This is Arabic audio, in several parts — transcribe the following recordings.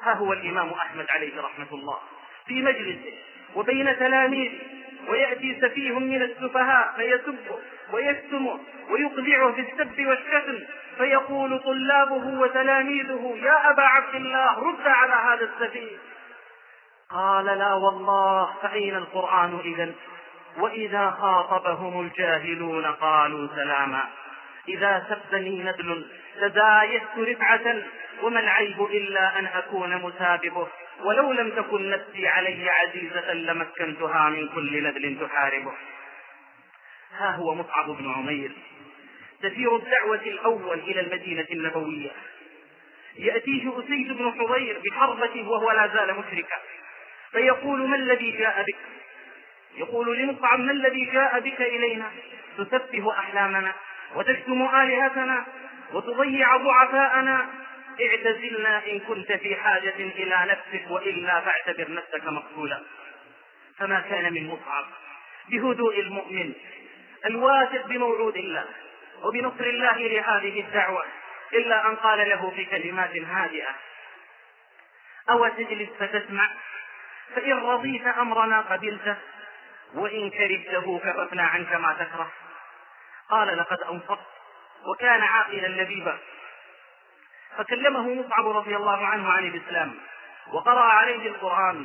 ها هو الإمام أحمد عليه رحمة الله في مجلسه وبين تلاميذه، ويأتي سفيه من السفهاء فيسبه ويشتمه ويقلعه في السب والشتم، فيقول طلابه وتلاميذه: يا أبا عبد الله رد على هذا السفيه. قال: لا والله، فأين القرآن إذن؟ وإذا خاطبهم الجاهلون قالوا سلاما. إذا سبني ندل تزايدت رفعة، وما العيب إلا أن أكون مساببه، ولو لم تكن نفسي علي عزيزة لمكنتها من كل ندل تحاربه. ها هو مصعب بن عمير سفير الدعوة الأول إلى المدينة النبوية، يأتيه أسيد بن حضير بحربته وهو لا زال مشركا، فيقول: ما الذي جاء بك؟ يقول لمصعب: ما الذي جاء بك إلينا؟ تسفه أحلامنا وتشتم آلهتنا وتضيع ضعفاءنا، اعتزلنا إن كنت في حاجة إلى نفسك، وإلا فاعتبر نفسك مقتولا. فما كان من مصعب بهدوء المؤمن الواثق بموعود الله وبنصر الله لهذه الدعوة إلا أن قال له في كلمات هادئة: أو تجلس فتسمع، فإن رضيت أمرنا قبلته، وإن كرهته كففنا عنك ما تكره. قال: لقد أنصت، وكان عاقلا لبيبا. فكلمه مصعب رضي الله عنه عن الإسلام وقرأ عليه القرآن،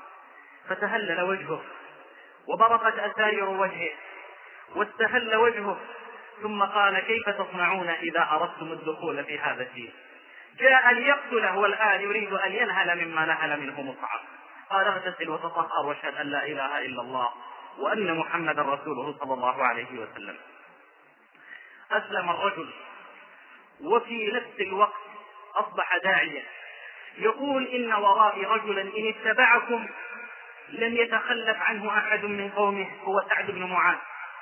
فتهلل وجهه وبرقت أسارير وجهه واستهل وجهه، ثم قال: كيف تصنعون إذا أردتم الدخول في هذا الدين؟ جاء ليقتله والآن يريد أن ينهل مما نهل منه مصعب. قال: اغتسل وتطهر واشهد أن لا إله إلا الله وأن محمدا رسوله صلى الله عليه وسلم. أسلم الرجل، وفي نفس الوقت أصبح داعيا، يقول: إن ورائي رجلا إن اتبعكم لم يتخلف عنه أحد من قومه، هو سعد بن معاذ.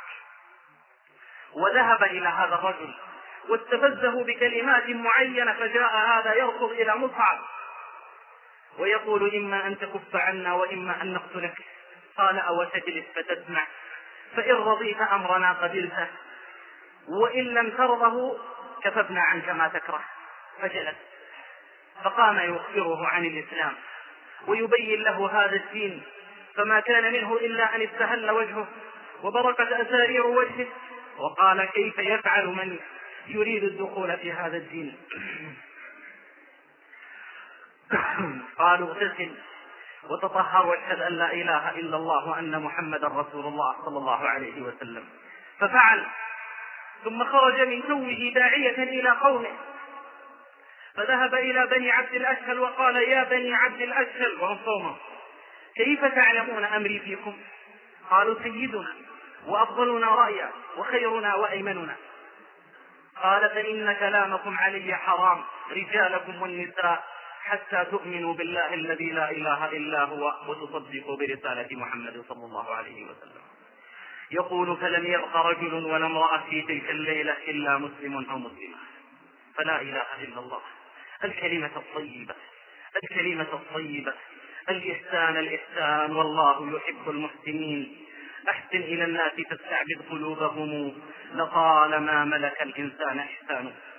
وذهب إلى هذا الرجل واستفزه بكلمات معينة، فجاء هذا يركض إلى مصعب ويقول: إما أن تكف عنا وإما أن نقتلك. قال: أو تجلس فتسمع، فإن رضيت أمرنا قبلته، وإن لم ترضه كففنا عنك ما تكره. فجلس، فقام يخبره عن الإسلام ويبين له هذا الدين، فما كان منه إلا أن استهل وجهه وبركت أسارير وجهه، وقال: كيف يفعل من يريد الدخول في هذا الدين؟ قالوا: اغتسل وتطهر واشهد أن لا إله إلا الله وأن محمدا رسول الله صلى الله عليه وسلم. ففعل، ثم خرج من توه داعية إلى قومه، فذهب إلى بني عبد الأشهل وقال: يا بني عبد الأشهل، وهم قومه، كيف تعلمون أمري فيكم؟ قالوا: سيدنا وأفضلنا رأيا وخيرنا وأيمننا. قال: فإن كلامكم علي حرام، رجالكم والنساء، حتى تؤمنوا بالله الذي لا إله إلا هو وتصدقوا برسالة محمد صلى الله عليه وسلم. يقول: فلم يبق رجل ولا امرأة في تلك الليلة إلا مسلم أو مسلمة. فلا إله إلا الله، الكلمة الطيبة، الكلمة الطيبة، الإحسان الإحسان، والله يحب المحسنين. أحسن إلى الناس تستعبد قلوبهم، لطالما ملك الإنسان إحسانه.